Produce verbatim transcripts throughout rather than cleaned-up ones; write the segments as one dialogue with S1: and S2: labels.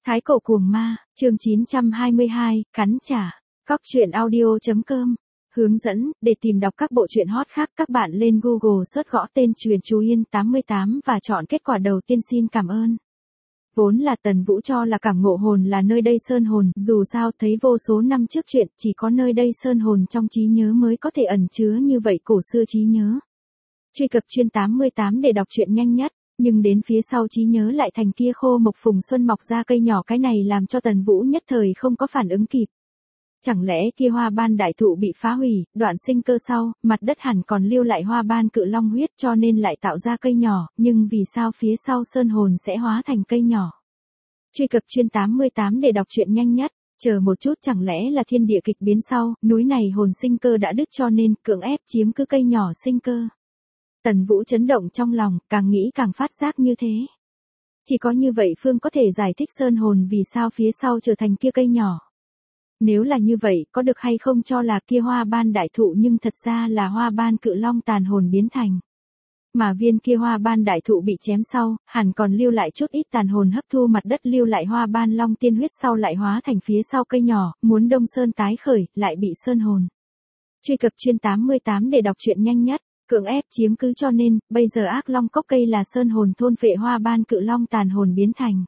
S1: Thái cổ cuồng ma, chương chín trăm hai mươi hai, cắn trả. Cóc truyện audio chấm com. Hướng dẫn, để tìm đọc các bộ truyện hot khác các bạn lên Google search gõ tên Truyện Chú Yên tám mươi tám và chọn kết quả đầu tiên xin cảm ơn. Vốn là Tần Vũ cho là cảm ngộ hồn là nơi đây sơn hồn, dù sao thấy vô số năm trước chuyện chỉ có nơi đây sơn hồn trong trí nhớ mới có thể ẩn chứa như vậy cổ xưa trí nhớ. Truy cập chuyên tám mươi tám để đọc truyện nhanh nhất. Nhưng đến phía sau trí nhớ lại thành kia khô mộc phùng xuân mọc ra cây nhỏ, cái này làm cho Tần Vũ nhất thời không có phản ứng kịp. Chẳng lẽ kia hoa ban đại thụ bị phá hủy, đoạn sinh cơ sau, mặt đất hẳn còn lưu lại hoa ban cự long huyết cho nên lại tạo ra cây nhỏ, nhưng vì sao phía sau sơn hồn sẽ hóa thành cây nhỏ? Truy cập chuyên tám mươi tám để đọc truyện nhanh nhất. Chờ một chút, chẳng lẽ là thiên địa kịch biến sau, núi này hồn sinh cơ đã đứt cho nên cưỡng ép chiếm cứ cây nhỏ sinh cơ. Tần Vũ chấn động trong lòng, càng nghĩ càng phát giác như thế. Chỉ có như vậy phương có thể giải thích sơn hồn vì sao phía sau trở thành kia cây nhỏ. Nếu là như vậy, có được hay không cho là kia hoa ban đại thụ nhưng thật ra là hoa ban cự long tàn hồn biến thành. Mà viên kia hoa ban đại thụ bị chém sau, hẳn còn lưu lại chút ít tàn hồn hấp thu mặt đất lưu lại hoa ban long tiên huyết sau lại hóa thành phía sau cây nhỏ, muốn đông sơn tái khởi, lại bị sơn hồn. Truy cập chuyên tám mươi tám để đọc truyện nhanh nhất. Cưỡng ép chiếm cứ cho nên, bây giờ ác long cốc cây là sơn hồn thôn phệ hoa ban cự long tàn hồn biến thành.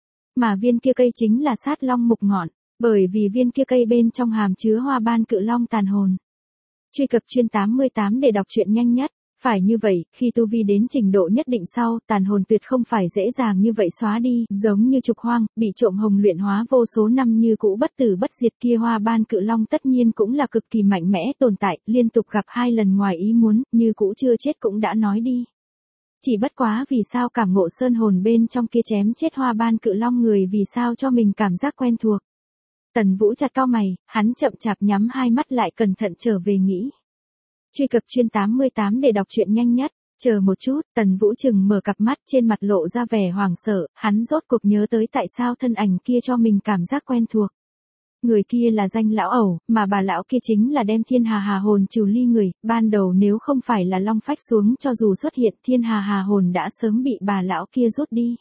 S1: Mà viên kia cây chính là sát long mục ngọn, bởi vì viên kia cây bên trong hàm chứa hoa ban cự long tàn hồn. Truy cập chuyên tám mươi tám để đọc truyện nhanh nhất. Phải như vậy, khi tu vi đến trình độ nhất định sau, tàn hồn tuyệt không phải dễ dàng như vậy xóa đi, giống như trục hoang, bị trộm hồng luyện hóa vô số năm như cũ bất tử bất diệt kia hoa ban cự long tất nhiên cũng là cực kỳ mạnh mẽ tồn tại, liên tục gặp hai lần ngoài ý muốn, như cũ chưa chết cũng đã nói đi. Chỉ bất quá vì sao cảm ngộ sơn hồn bên trong kia chém chết hoa ban cự long người vì sao cho mình cảm giác quen thuộc. Tần Vũ chặt cau mày, hắn chậm chạp nhắm hai mắt lại cẩn thận trở về nghĩ. Truy cập chuyên tám mươi tám để đọc truyện nhanh nhất. Chờ một chút, Tần Vũ chừng mở cặp mắt trên mặt lộ ra vẻ hoảng sợ, hắn rốt cuộc nhớ tới tại sao thân ảnh kia cho mình cảm giác quen thuộc. Người kia là danh lão ẩu, mà bà lão kia chính là đem thiên hà hà hồn trừ ly người, ban đầu nếu không phải là long phách xuống cho dù xuất hiện thiên hà hà hồn đã sớm bị bà lão kia rút đi.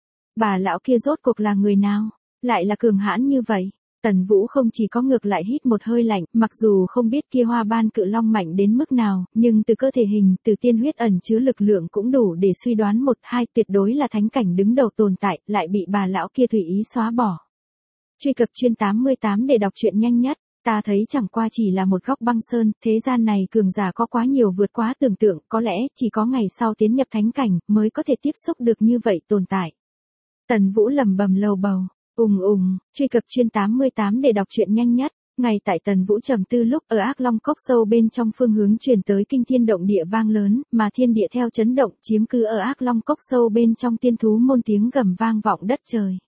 S1: Bà lão kia rốt cuộc là người nào? Lại là cường hãn như vậy? Tần Vũ không chỉ có ngược lại hít một hơi lạnh, mặc dù không biết kia hoa ban cự long mạnh đến mức nào, nhưng từ cơ thể hình, từ tiên huyết ẩn chứa lực lượng cũng đủ để suy đoán một hai tuyệt đối là thánh cảnh đứng đầu tồn tại, lại bị bà lão kia tùy ý xóa bỏ. Truy cập chuyên tám mươi tám để đọc truyện nhanh nhất. Ta thấy chẳng qua chỉ là một góc băng sơn, thế gian này cường giả có quá nhiều vượt quá tưởng tượng, có lẽ chỉ có ngày sau tiến nhập thánh cảnh mới có thể tiếp xúc được như vậy tồn tại. Tần Vũ lẩm bẩm lầu bầu. Ùng ùng, truy cập chuyên tám mươi tám để đọc truyện nhanh nhất. Ngay tại Tần Vũ trầm tư lúc ở ác long cốc sâu bên trong phương hướng truyền tới kinh thiên động địa vang lớn, mà thiên địa theo chấn động chiếm cứ ở ác long cốc sâu bên trong tiên thú môn tiếng gầm vang vọng đất trời.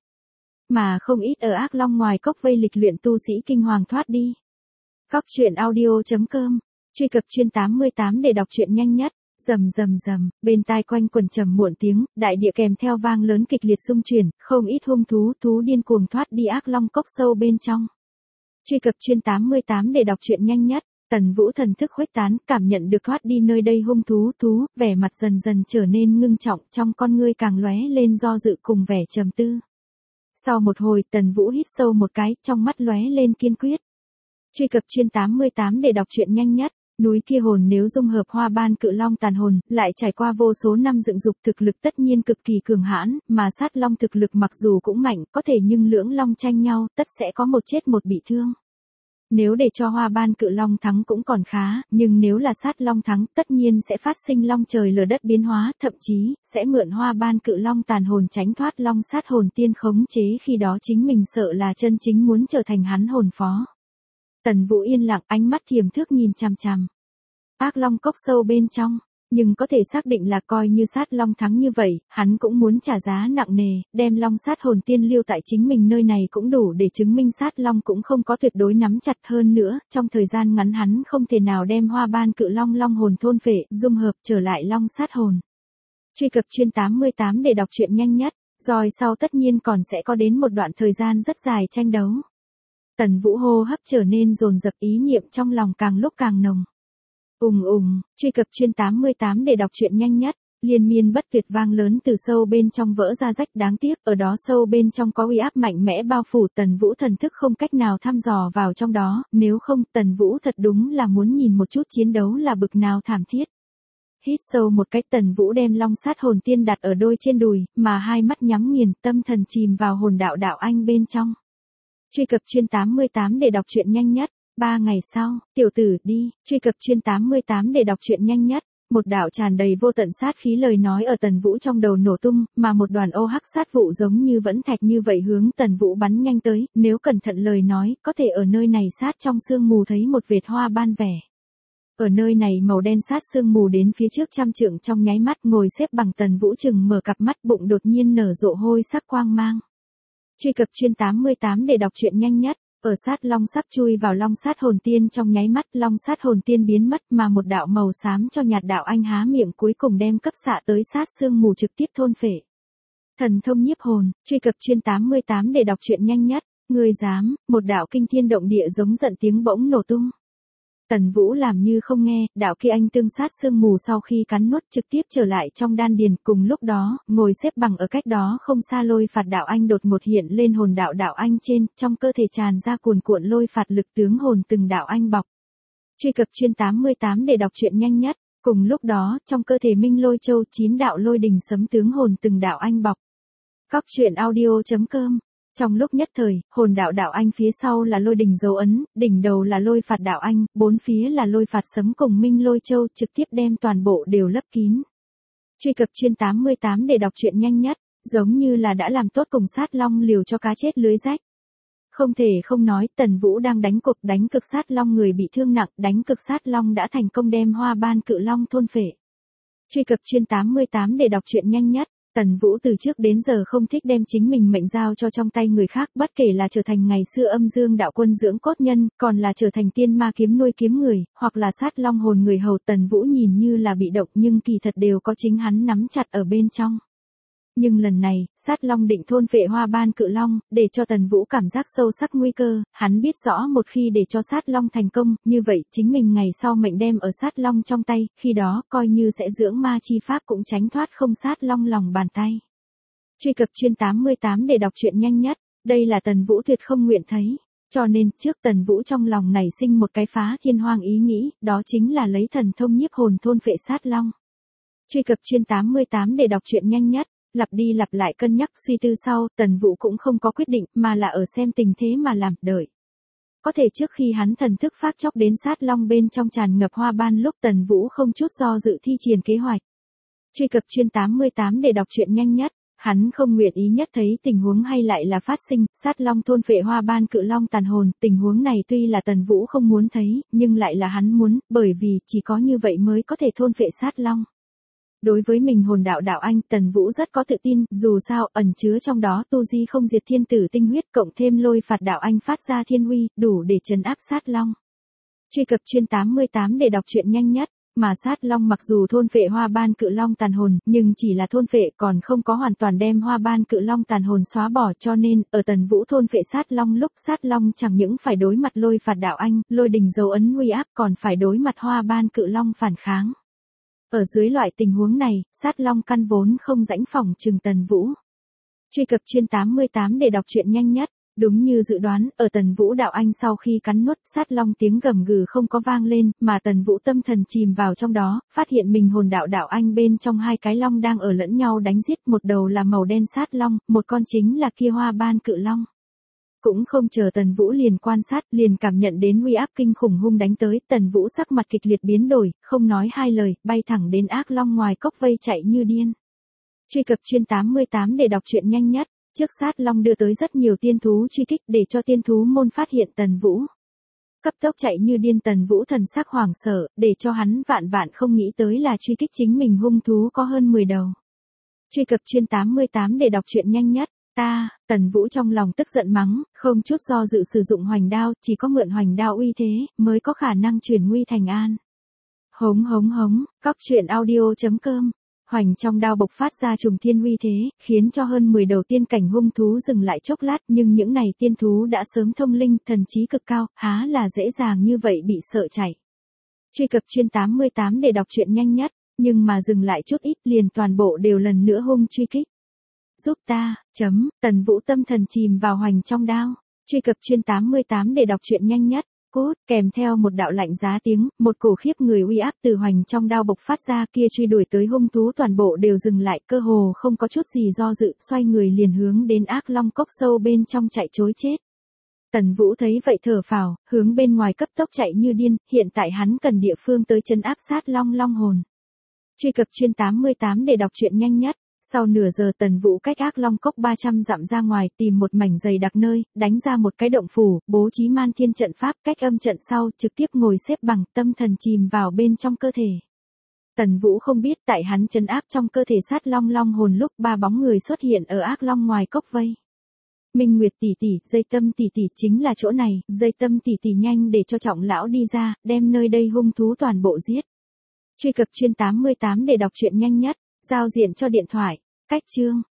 S1: Mà không ít ở ác long ngoài cốc vây lịch luyện tu sĩ kinh hoàng thoát đi. Cóc truyện audio chấm com. Truy cập chuyên tám mươi tám để đọc truyện nhanh nhất. Rầm rầm rầm, bên tai quanh quần trầm muộn tiếng, đại địa kèm theo vang lớn kịch liệt xung chuyển, không ít hung thú, thú điên cuồng thoát đi ác long cốc sâu bên trong. Truy cập chuyên tám mươi tám để đọc truyện nhanh nhất. Tần Vũ thần thức khuếch tán, cảm nhận được thoát đi nơi đây hung thú, thú, vẻ mặt dần dần trở nên ngưng trọng, trong con ngươi càng lóe lên do dự cùng vẻ trầm tư. Sau một hồi, Tần Vũ hít sâu một cái, trong mắt lóe lên kiên quyết. Truy cập chuyên tám mươi tám để đọc truyện nhanh nhất. Núi kia hồn nếu dung hợp hoa ban cự long tàn hồn, lại trải qua vô số năm dựng dục thực lực tất nhiên cực kỳ cường hãn, mà sát long thực lực mặc dù cũng mạnh, có thể nhưng lưỡng long tranh nhau, tất sẽ có một chết một bị thương. Nếu để cho hoa ban cự long thắng cũng còn khá, nhưng nếu là sát long thắng, tất nhiên sẽ phát sinh long trời lở đất biến hóa, thậm chí, sẽ mượn hoa ban cự long tàn hồn tránh thoát long sát hồn tiên khống chế khi đó chính mình sợ là chân chính muốn trở thành hắn hồn phó. Tần Vũ yên lặng, ánh mắt thiềm thước nhìn chằm chằm. Ác long cốc sâu bên trong, nhưng có thể xác định là coi như sát long thắng như vậy, hắn cũng muốn trả giá nặng nề, đem long sát hồn tiên lưu tại chính mình nơi này cũng đủ để chứng minh sát long cũng không có tuyệt đối nắm chặt hơn nữa, trong thời gian ngắn hắn không thể nào đem hoa ban cự long long hồn thôn phệ, dung hợp trở lại long sát hồn. Truy cập chuyên tám mươi tám để đọc truyện nhanh nhất, rồi sau tất nhiên còn sẽ có đến một đoạn thời gian rất dài tranh đấu. Tần Vũ hô hấp trở nên dồn dập, ý niệm trong lòng càng lúc càng nồng. Ùng ùng, truy cập chuyên tám mươi tám để đọc truyện nhanh nhất. Liên miên bất tuyệt vang lớn từ sâu bên trong vỡ ra rách, đáng tiếc, ở đó sâu bên trong có uy áp mạnh mẽ bao phủ, Tần Vũ thần thức không cách nào thăm dò vào trong đó, nếu không, Tần Vũ thật đúng là muốn nhìn một chút chiến đấu là bực nào thảm thiết. Hít sâu một cách, Tần Vũ đem long sát hồn tiên đặt ở đôi trên đùi, mà hai mắt nhắm nghiền, tâm thần chìm vào hồn đạo đạo anh bên trong. Truy cập chuyên tám mươi tám để đọc truyện nhanh nhất. Ba ngày sau, tiểu tử đi, truy cập chuyên tám mươi tám để đọc truyện nhanh nhất. Một đạo tràn đầy vô tận sát khí lời nói ở Tần Vũ trong đầu nổ tung, mà một đoàn ô hắc sát vụ giống như vẫn thạch như vậy hướng Tần Vũ bắn nhanh tới, nếu cẩn thận lời nói, có thể ở nơi này sát trong sương mù thấy một vệt hoa ban vẻ. Ở nơi này màu đen sát sương mù đến phía trước trăm trượng trong nháy mắt, ngồi xếp bằng Tần Vũ chừng mở cặp mắt, bụng đột nhiên nở rộ hôi sắc quang mang. Truy cập chuyên tám mươi tám để đọc truyện nhanh nhất. Ở sát long sắc chui vào long sát hồn tiên trong nháy mắt, long sát hồn tiên biến mất, mà một đạo màu xám cho nhạt đạo anh há miệng cuối cùng đem cấp xạ tới sát sương mù trực tiếp thôn phệ. Thần thông nhiếp hồn, truy cập chuyên tám mươi tám để đọc truyện nhanh nhất. Ngươi dám, một đạo kinh thiên động địa giống giận tiếng bỗng nổ tung. Tần Vũ làm như không nghe, đạo kia anh tương sát sương mù sau khi cắn nuốt trực tiếp trở lại trong đan điền, cùng lúc đó, ngồi xếp bằng ở cách đó không xa lôi phạt đạo anh đột ngột hiện lên hồn đạo đạo anh trên, trong cơ thể tràn ra cuồn cuộn lôi phạt lực tướng hồn từng đạo anh bọc. Truy cập chuyên tám mươi tám để đọc truyện nhanh nhất. Cùng lúc đó, trong cơ thể Minh Lôi Châu chín đạo lôi đình sấm tướng hồn từng đạo anh bọc. Cóc truyện audio chấm com. Trong lúc nhất thời, hồn đạo đạo anh phía sau là lôi đỉnh dấu ấn, đỉnh đầu là lôi phạt đạo anh, bốn phía là lôi phạt sấm cùng Minh Lôi Châu trực tiếp đem toàn bộ đều lấp kín. Truy cập chuyên tám mươi tám để đọc truyện nhanh nhất, giống như là đã làm tốt cùng sát long liều cho cá chết lưới rách. Không thể không nói, Tần Vũ đang đánh cuộc đánh cực sát long người bị thương nặng, đánh cực sát long đã thành công đem hoa ban cự long thôn phệ. Truy cập chuyên tám mươi tám để đọc truyện nhanh nhất. Tần Vũ từ trước đến giờ không thích đem chính mình mệnh giao cho trong tay người khác, bất kể là trở thành ngày xưa âm dương đạo quân dưỡng cốt nhân, còn là trở thành tiên ma kiếm nuôi kiếm người, hoặc là sát long hồn người hầu. Tần Vũ nhìn như là bị động nhưng kỳ thật đều có chính hắn nắm chặt ở bên trong. Nhưng lần này, sát long định thôn phệ hoa ban cự long, để cho Tần Vũ cảm giác sâu sắc nguy cơ, hắn biết rõ một khi để cho sát long thành công, như vậy chính mình ngày sau mệnh đem ở sát long trong tay, khi đó coi như sẽ dưỡng ma chi pháp cũng tránh thoát không sát long lòng bàn tay. Truy cập chuyên tám mươi tám để đọc truyện nhanh nhất, đây là Tần Vũ tuyệt không nguyện thấy. Cho nên, trước Tần Vũ trong lòng nảy sinh một cái phá thiên hoang ý nghĩ, đó chính là lấy thần thông nhiếp hồn thôn phệ sát long. Truy cập chuyên tám mươi tám để đọc truyện nhanh nhất. Lặp đi lặp lại cân nhắc suy tư sau, Tần Vũ cũng không có quyết định, mà là ở xem tình thế mà làm, đợi. Có thể trước khi hắn thần thức phát chóc đến sát long bên trong tràn ngập hoa ban lúc Tần Vũ không chút do dự thi triển kế hoạch. Truy cập chuyên tám mươi tám để đọc truyện nhanh nhất. Hắn không nguyện ý nhất thấy tình huống hay lại là phát sinh, sát long thôn phệ hoa ban cự long tàn hồn, tình huống này tuy là Tần Vũ không muốn thấy, nhưng lại là hắn muốn, bởi vì chỉ có như vậy mới có thể thôn phệ sát long. Đối với mình hồn đạo đạo anh, Tần Vũ rất có tự tin, dù sao, ẩn chứa trong đó tu di không diệt thiên tử tinh huyết cộng thêm lôi phạt đạo anh phát ra thiên uy, đủ để trấn áp sát long. Truy cập chuyên tám mươi tám để đọc truyện nhanh nhất, mà sát long mặc dù thôn phệ hoa ban cự long tàn hồn, nhưng chỉ là thôn phệ còn không có hoàn toàn đem hoa ban cự long tàn hồn xóa bỏ, cho nên, ở Tần Vũ thôn phệ sát long lúc sát long chẳng những phải đối mặt lôi phạt đạo anh, lôi đình dấu ấn uy áp còn phải đối mặt hoa ban cự long phản kháng. Ở dưới loại tình huống này, sát long căn vốn không rãnh phòng trừng Tần Vũ. Truy cập chuyên tám mươi tám để đọc truyện nhanh nhất. Đúng như dự đoán, ở Tần Vũ đạo anh sau khi cắn nuốt, sát long tiếng gầm gừ không có vang lên, mà Tần Vũ tâm thần chìm vào trong đó, phát hiện mình hồn đạo đạo anh bên trong hai cái long đang ở lẫn nhau đánh giết, một đầu là màu đen sát long, một con chính là kia hoa ban cự long. Cũng không chờ Tần Vũ liền quan sát, liền cảm nhận đến uy áp kinh khủng hung đánh tới, Tần Vũ sắc mặt kịch liệt biến đổi, không nói hai lời, bay thẳng đến ác long ngoài cốc vây chạy như điên. Truy cập chuyên tám mươi tám để đọc truyện nhanh nhất. Trước sát long đưa tới rất nhiều tiên thú truy kích để cho tiên thú môn phát hiện Tần Vũ. Cấp tốc chạy như điên, Tần Vũ thần sắc hoảng sợ, để cho hắn vạn vạn không nghĩ tới là truy kích chính mình hung thú có hơn mười đầu. Truy cập chuyên tám mươi tám để đọc truyện nhanh nhất. Ta, Tần Vũ trong lòng tức giận mắng, không chút do dự sử dụng hoành đao, chỉ có mượn hoành đao uy thế, mới có khả năng chuyển nguy thành an. Hống hống hống, cóc truyện audio chấm com. Hoành trong đao bộc phát ra trùng thiên uy thế, khiến cho hơn mười đầu tiên cảnh hung thú dừng lại chốc lát, nhưng những này tiên thú đã sớm thông linh, thần trí cực cao, há là dễ dàng như vậy bị sợ chạy. Truy cập chuyên tám mươi tám để đọc truyện nhanh nhất. Nhưng mà dừng lại chút ít liền toàn bộ đều lần nữa hung truy kích. Giúp ta, chấm, Tần Vũ tâm thần chìm vào hoành trong đao. Truy cập chuyên tám mươi tám để đọc truyện nhanh nhất. Cốt, kèm theo một đạo lạnh giá tiếng, một cổ khiếp người uy áp từ hoành trong đao bộc phát ra, kia truy đuổi tới hung thú toàn bộ đều dừng lại, cơ hồ không có chút gì do dự, xoay người liền hướng đến ác long cốc sâu bên trong chạy trối chết. Tần Vũ thấy vậy thở phào, hướng bên ngoài cấp tốc chạy như điên, hiện tại hắn cần địa phương tới chân áp sát long long hồn. Truy cập chuyên tám mươi tám để đọc truyện nhanh nhất. Sau nửa giờ Tần Vũ cách ác long cốc ba trăm dặm ra ngoài, tìm một mảnh dày đặc nơi, đánh ra một cái động phủ, bố trí man thiên trận pháp, cách âm trận sau, trực tiếp ngồi xếp bằng, tâm thần chìm vào bên trong cơ thể. Tần Vũ không biết tại hắn trấn áp trong cơ thể sát long long hồn lúc ba bóng người xuất hiện ở ác long ngoài cốc vây. Minh Nguyệt tỷ tỷ, Dây Tâm tỷ tỷ chính là chỗ này, Dây Tâm tỷ tỷ nhanh để cho Trọng lão đi ra, đem nơi đây hung thú toàn bộ giết. Truy cập chuyên tám mươi tám để đọc truyện nhanh nhất, giao diện cho điện thoại, cách chương.